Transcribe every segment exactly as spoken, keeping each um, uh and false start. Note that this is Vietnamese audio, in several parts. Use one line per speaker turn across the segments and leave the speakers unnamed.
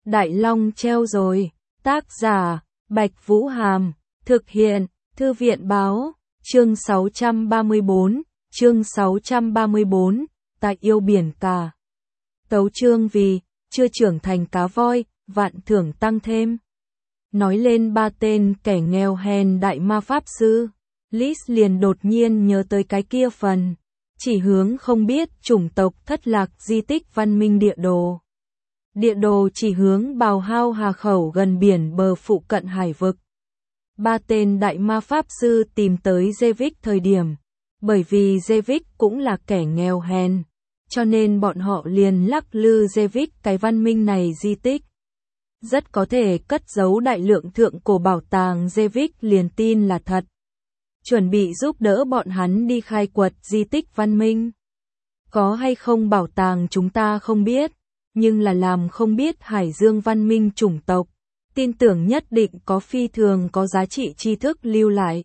Đại Long treo rồi. Tác giả, Bạch Vũ Hàm. Thực hiện, Thư viện Báo. Chương sáu trăm ba mươi bốn. Chương sáu trăm ba mươi bốn. Ta yêu biển cả. Tấu chương vì, chưa trưởng thành cá voi, vạn thưởng tăng thêm. Nói lên ba tên kẻ nghèo hèn đại ma pháp sư, Liz liền đột nhiên nhớ tới cái kia phần. Chỉ hướng không biết chủng tộc thất lạc di tích văn minh địa đồ. Địa đồ chỉ hướng bào hao hà khẩu gần biển bờ phụ cận hải vực. Ba tên đại ma pháp sư tìm tới Zevik thời điểm. Bởi vì Zevik cũng là kẻ nghèo hèn. Cho nên bọn họ liền lắc lư Zevik cái văn minh này di tích. Rất có thể cất giấu đại lượng thượng cổ bảo tàng Zevik liền tin là thật. Chuẩn bị giúp đỡ bọn hắn đi khai quật di tích văn minh. Có hay không bảo tàng chúng ta không biết, nhưng là làm không biết hải dương văn minh chủng tộc. Tin tưởng nhất định có phi thường có giá trị tri thức lưu lại.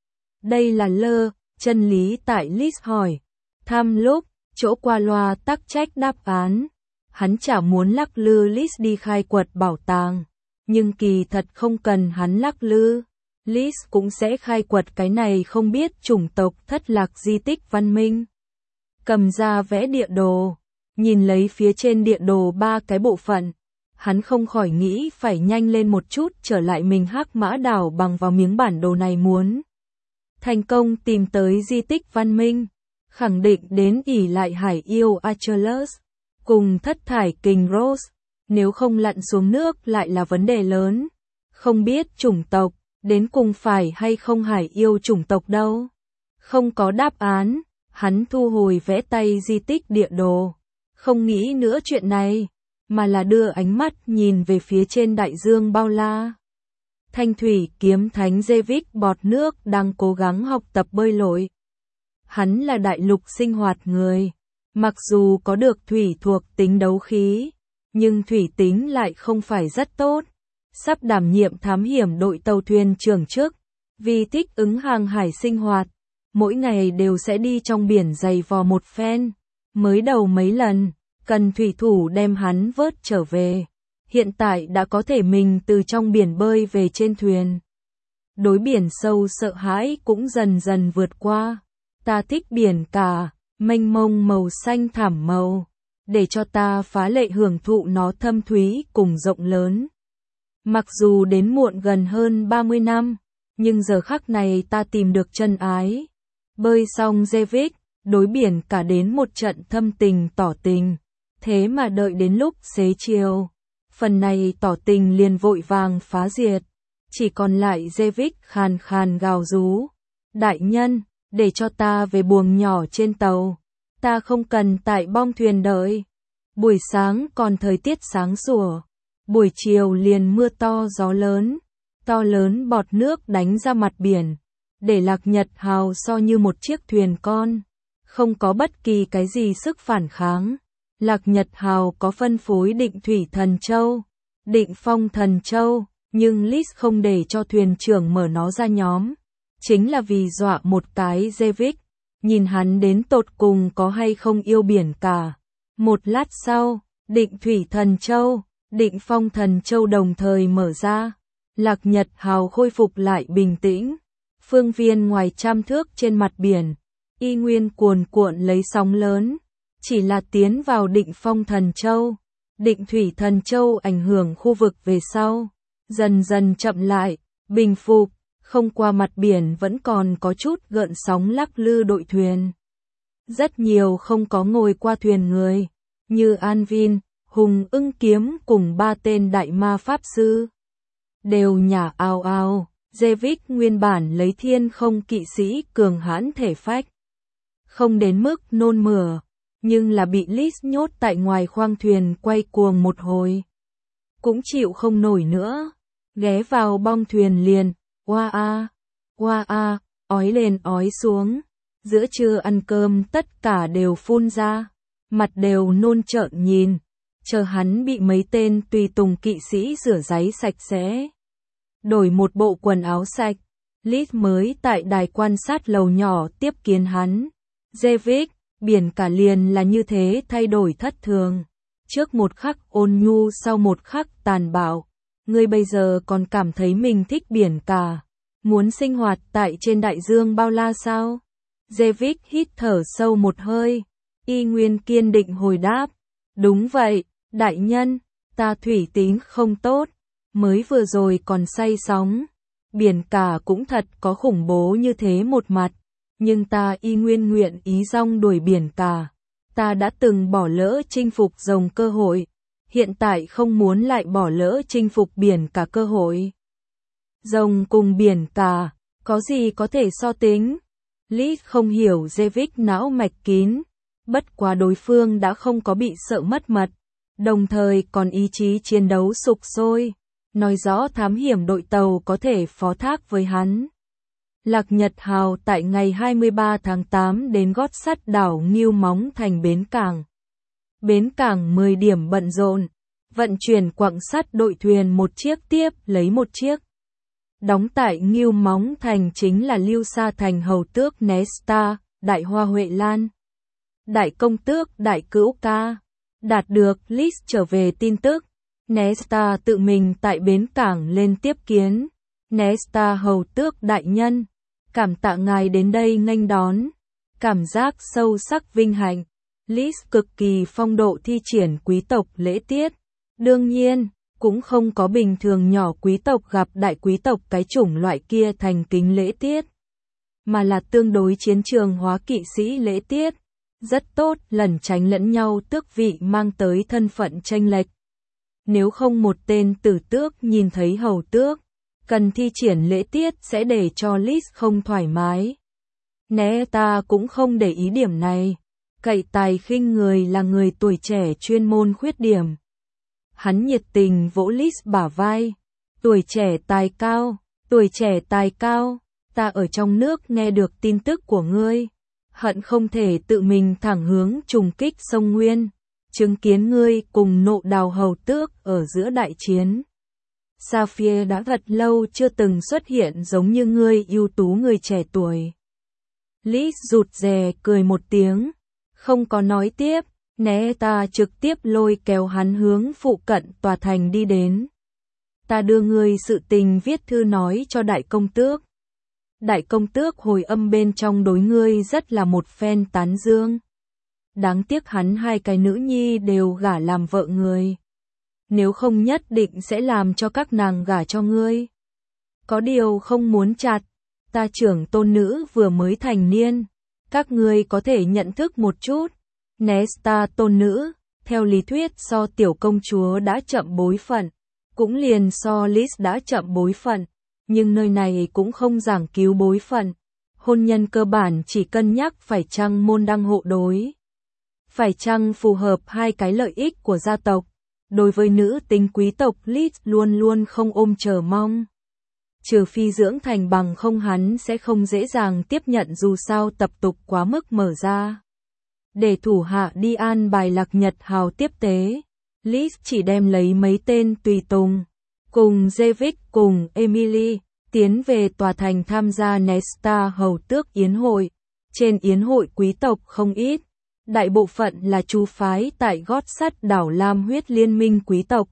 Đây là lơ, chân lý tại Liz hỏi. Tham lúc, chỗ qua loa tắc trách đáp án. Hắn chả muốn lắc lư Liz đi khai quật bảo tàng. Nhưng kỳ thật không cần hắn lắc lư. Liz cũng sẽ khai quật cái này không biết chủng tộc thất lạc di tích văn minh. Cầm ra vẽ địa đồ. Nhìn lấy phía trên địa đồ ba cái bộ phận. Hắn không khỏi nghĩ phải nhanh lên một chút trở lại mình Hắc Mã đảo bằng vào miếng bản đồ này muốn. Thành công tìm tới di tích văn minh. Khẳng định đến ỉ lại hải yêu Achilles. Cùng thất thải kình Rose. Nếu không lặn xuống nước lại là vấn đề lớn. Không biết chủng tộc. Đến cùng phải hay không hải yêu chủng tộc đâu. Không có đáp án. Hắn thu hồi vẽ tay di tích địa đồ. Không nghĩ nữa chuyện này. Mà là đưa ánh mắt nhìn về phía trên đại dương bao la. Thanh thủy kiếm thánh Zevik bọt nước đang cố gắng học tập bơi lội. Hắn là đại lục sinh hoạt người. Mặc dù có được thủy thuộc tính đấu khí. Nhưng thủy tính lại không phải rất tốt. Sắp đảm nhiệm thám hiểm đội tàu thuyền trưởng trước. Vì thích ứng hàng hải sinh hoạt. Mỗi ngày đều sẽ đi trong biển dày vò một phen. Mới đầu mấy lần. Cần thủy thủ đem hắn vớt trở về. Hiện tại đã có thể mình từ trong biển bơi về trên thuyền. Đối biển sâu sợ hãi cũng dần dần vượt qua. Ta thích biển cả, mênh mông màu xanh thảm màu. Để cho ta phá lệ hưởng thụ nó thâm thúy cùng rộng lớn. Mặc dù đến muộn gần hơn ba mươi năm, nhưng giờ khắc này ta tìm được chân ái. Bơi xong Zevik, đối biển cả đến một trận thâm tình tỏ tình. Thế mà đợi đến lúc xế chiều, phần này tỏ tình liền vội vàng phá diệt. Chỉ còn lại Zevik khàn khàn gào rú. Đại nhân, để cho ta về buồng nhỏ trên tàu. Ta không cần tại bong thuyền đợi. Buổi sáng còn thời tiết sáng sủa. Buổi chiều liền mưa to gió lớn. To lớn bọt nước đánh ra mặt biển. Để Lạc Nhật Hào so như một chiếc thuyền con. Không có bất kỳ cái gì sức phản kháng. Lạc Nhật Hào có phân phối định thủy thần châu, định phong thần châu, nhưng Liz không để cho thuyền trưởng mở nó ra nhóm. Chính là vì dọa một cái Zevik, nhìn hắn đến tột cùng có hay không yêu biển cả. Một lát sau, định thủy thần châu, định phong thần châu đồng thời mở ra. Lạc Nhật Hào khôi phục lại bình tĩnh. Phương viên ngoài trăm thước trên mặt biển, y nguyên cuồn cuộn lấy sóng lớn. Chỉ là tiến vào định phong thần châu, định thủy thần châu ảnh hưởng khu vực về sau, dần dần chậm lại, bình phục, không qua mặt biển vẫn còn có chút gợn sóng lắc lư đội thuyền. Rất nhiều không có ngồi qua thuyền người, như Anvin, Hùng Ưng Kiếm cùng ba tên đại ma pháp sư. Đều nhả ào ào, Zevik nguyên bản lấy thiên không kỵ sĩ cường hãn thể phách. Không đến mức nôn mửa. Nhưng là bị Liz nhốt tại ngoài khoang thuyền quay cuồng một hồi. Cũng chịu không nổi nữa. Ghé vào bong thuyền liền, oa a, oa a, ói lên ói xuống. Giữa trưa ăn cơm tất cả đều phun ra. Mặt đều nôn trợn nhìn. Chờ hắn bị mấy tên tùy tùng kỵ sĩ rửa ráy sạch sẽ. Đổi một bộ quần áo sạch. Liz mới tại đài quan sát lầu nhỏ tiếp kiến hắn. Zevik. Biển cả liền là như thế thay đổi thất thường. trước một khắc ôn nhu sau một khắc tàn bạo. Ngươi bây giờ còn cảm thấy mình thích biển cả, muốn sinh hoạt tại trên đại dương bao la sao? David hít thở sâu một hơi, y nguyên kiên định hồi đáp, đúng vậy, đại nhân, ta thủy tính không tốt, mới vừa rồi còn say sóng, biển cả cũng thật có khủng bố như thế một mặt, nhưng ta y nguyên nguyện ý rong đuổi biển cả, ta đã từng bỏ lỡ chinh phục rồng cơ hội, hiện tại không muốn lại bỏ lỡ chinh phục biển cả cơ hội. Rồng cùng biển cả, có gì có thể so tính? Liz không hiểu David não mạch kín, bất quá đối phương đã không có bị sợ mất mật, đồng thời còn ý chí chiến đấu sục sôi, nói rõ thám hiểm đội tàu có thể phó thác với hắn. Lạc Nhật Hào tại ngày hai mươi ba tháng tám đến gót sắt đảo Ngưu Móng thành bến cảng. Bến cảng mười điểm bận rộn, vận chuyển quặng sắt đội thuyền một chiếc tiếp lấy một chiếc. Đóng tại Ngưu Móng thành chính là Lưu Sa thành hầu tước Nesta, Đại Hoa Huệ Lan, Đại công tước Đại Cữu Ca. Đạt được Liz trở về tin tức, Nesta tự mình tại bến cảng lên tiếp kiến. Nesta hầu tước đại nhân, cảm tạ ngài đến đây nghênh đón, cảm giác sâu sắc vinh hạnh. Liz cực kỳ phong độ thi triển quý tộc lễ tiết, đương nhiên, cũng không có bình thường nhỏ quý tộc gặp đại quý tộc cái chủng loại kia thành kính lễ tiết, mà là tương đối chiến trường hóa kỵ sĩ lễ tiết, rất tốt lẩn tránh lẫn nhau tước vị mang tới thân phận chênh lệch. Nếu không một tên tử tước nhìn thấy hầu tước, cần thi triển lễ tiết sẽ để cho Liz không thoải mái. Nesta cũng không để ý điểm này, cậy tài khinh người là người tuổi trẻ chuyên môn khuyết điểm. Hắn nhiệt tình vỗ Liz bả vai, tuổi trẻ tài cao, tuổi trẻ tài cao, ta ở trong nước nghe được tin tức của ngươi, hận không thể tự mình thẳng hướng trùng kích sông Nguyên, chứng kiến ngươi cùng nộ đào hầu tước ở giữa đại chiến. Sapphire đã thật lâu chưa từng xuất hiện giống như ngươi ưu tú người trẻ tuổi. Liz rụt rè cười một tiếng, không có nói tiếp, Nesta trực tiếp lôi kéo hắn hướng phụ cận tòa thành đi đến. Ta đưa ngươi sự tình viết thư nói cho đại công tước. Đại công tước hồi âm bên trong đối ngươi rất là một phen tán dương. Đáng tiếc hắn hai cái nữ nhi đều gả làm vợ người. Nếu không nhất định sẽ làm cho các nàng gả cho ngươi. Có điều không muốn chặt, ta trưởng tôn nữ vừa mới thành niên, các ngươi có thể nhận thức một chút. Nesta tôn nữ, theo lý thuyết so tiểu công chúa đã chậm bối phận, cũng liền so Liz đã chậm bối phận, nhưng nơi này cũng không giảng cứu bối phận. Hôn nhân cơ bản chỉ cân nhắc phải chăng môn đăng hộ đối, phải chăng phù hợp hai cái lợi ích của gia tộc. Đối với nữ tính quý tộc Liz luôn luôn không ôm chờ mong. Trừ phi dưỡng thành bằng không hắn sẽ không dễ dàng tiếp nhận dù sao tập tục quá mức mở ra. Để thủ hạ đi an bài Lạc Nhật Hào tiếp tế, Liz chỉ đem lấy mấy tên tùy tùng, cùng David cùng Emily, tiến về tòa thành tham gia Nesta hầu tước yến hội. Trên yến hội quý tộc không ít, đại bộ phận là chú phái tại gót sắt đảo Lam huyết liên minh quý tộc.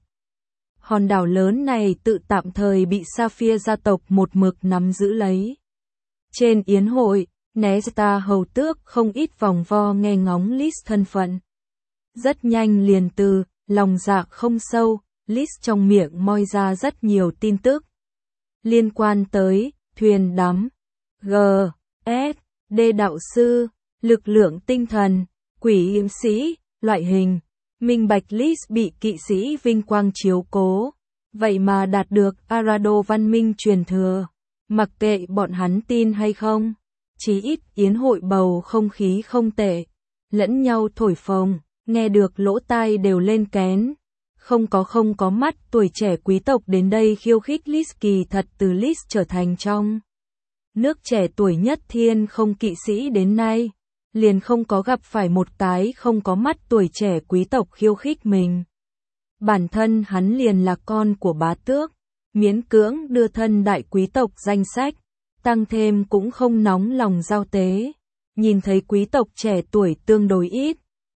Hòn đảo lớn này tự tạm thời bị Sapphire gia tộc một mực nắm giữ lấy. Trên yến hội, Nesta hầu tước không ít vòng vo nghe ngóng Liz thân phận. Rất nhanh liền từ, lòng dạ không sâu, Liz trong miệng moi ra rất nhiều tin tức. Liên quan tới, thuyền đắm, G, S, D đạo sư, lực lượng tinh thần, quỷ yểm sĩ, loại hình. Minh bạch Liz bị kỵ sĩ vinh quang chiếu cố, vậy mà đạt được Arado văn minh truyền thừa. Mặc kệ bọn hắn tin hay không, chí ít yến hội bầu không khí không tệ, lẫn nhau thổi phồng, nghe được lỗ tai đều lên kén. Không có không có mắt tuổi trẻ quý tộc đến đây khiêu khích Liz, kỳ thật từ Liz trở thành trong nước trẻ tuổi nhất thiên không kỵ sĩ đến nay, liền không có gặp phải một cái không có mắt tuổi trẻ quý tộc khiêu khích mình. Bản thân hắn liền là con của bá tước, miễn cưỡng đưa thân đại quý tộc danh sách, tăng thêm cũng không nóng lòng giao tế. Nhìn thấy quý tộc trẻ tuổi tương đối ít,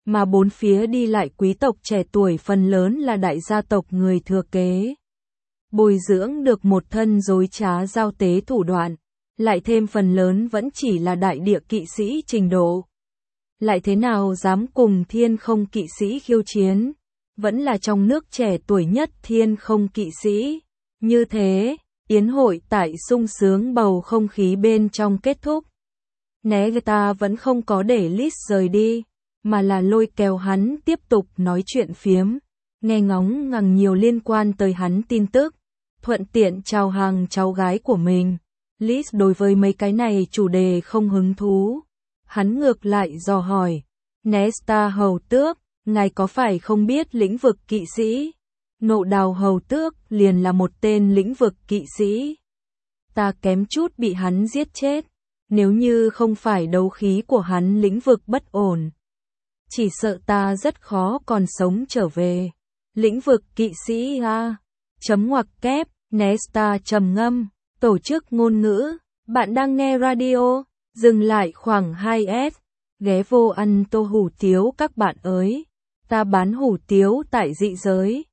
mà bốn phía đi lại quý tộc trẻ tuổi phần lớn là đại gia tộc người thừa kế. Bồi dưỡng được một thân dối trá giao tế thủ đoạn, lại thêm phần lớn vẫn chỉ là đại địa kỵ sĩ trình độ. Lại thế nào dám cùng thiên không kỵ sĩ khiêu chiến, vẫn là trong nước trẻ tuổi nhất thiên không kỵ sĩ. Như thế, yến hội tại sung sướng bầu không khí bên trong kết thúc. Nesta vẫn không có để Liz rời đi, mà là lôi kéo hắn tiếp tục nói chuyện phiếm, nghe ngóng ngằng nhiều liên quan tới hắn tin tức, thuận tiện chào hàng cháu gái của mình. Liz đối với mấy cái này chủ đề không hứng thú. Hắn ngược lại dò hỏi, Nesta hầu tước, ngài có phải không biết lĩnh vực kỵ sĩ? Nộ đào hầu tước liền là một tên lĩnh vực kỵ sĩ. Ta kém chút bị hắn giết chết, nếu như không phải đấu khí của hắn lĩnh vực bất ổn. Chỉ sợ ta rất khó còn sống trở về. Lĩnh vực kỵ sĩ a. Chấm ngoặc kép, Nesta trầm ngâm, tổ chức ngôn ngữ, bạn đang nghe radio, dừng lại khoảng hai s, ghé vô ăn tô hủ tiếu các bạn ơi. Ta bán hủ tiếu tại dị giới.